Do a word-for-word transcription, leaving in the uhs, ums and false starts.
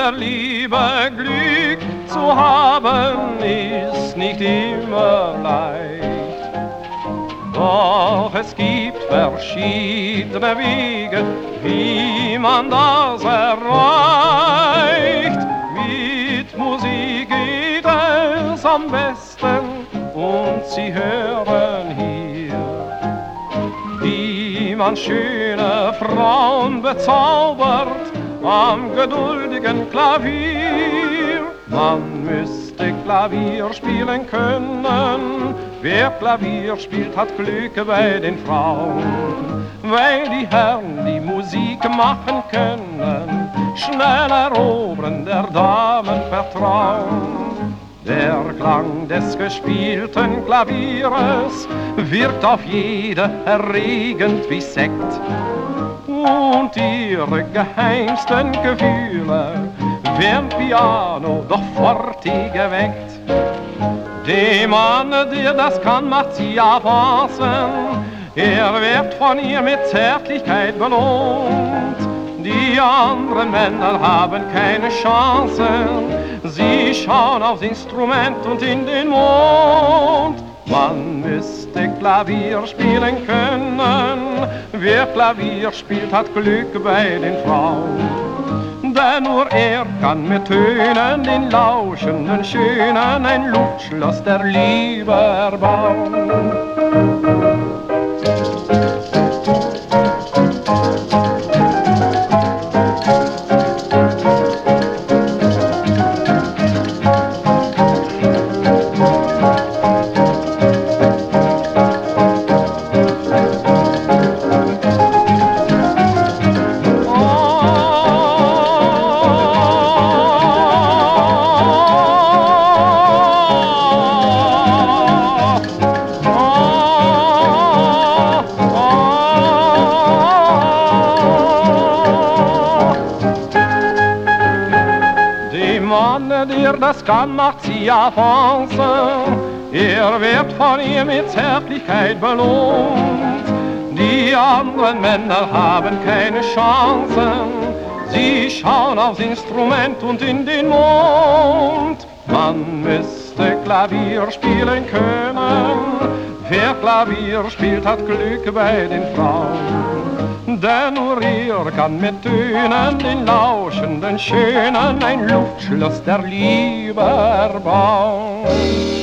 der Liebe Glück zu haben, ist nicht immer leicht. Doch es gibt verschiedene Wege, wie man das erreicht. Mit Musik geht es am besten und Sie hören hier, wie man schöne Frauen bezaubert am geduldigen Klavier. Man müsste Klavier spielen können, wer Klavier spielt, hat Glück bei den Frauen, weil die Herren die Musik machen können, schnell erobern der Damen Vertrauen. Der Klang des gespielten Klavieres wirkt auf jede erregend wie Sekt, und ihre geheimsten Gefühle werden Piano doch forti geweckt. Dem Mann, der das kann, macht sie avancen, er wird von ihr mit Zärtlichkeit belohnt. Die anderen Männer haben keine Chance, sie schauen aufs Instrument und in den Mond. Man müsste Klavier spielen können, wer Klavier spielt, hat Glück bei den Frauen. Denn nur er kann mit Tönen den lauschenden Schönen ein Luftschloss der Liebe erbauen. Der das kann, macht sie avancen, er wird von ihr mit Zärtlichkeit belohnt. Die anderen Männer haben keine Chancen, sie schauen aufs Instrument und in den Mond. Man müsste Klavier spielen können, wer Klavier spielt, hat Glück bei den Frauen. Denn nur ihr kann mit Tönen den lauschenden Schönen ein Luftschloss der Liebe erbauen.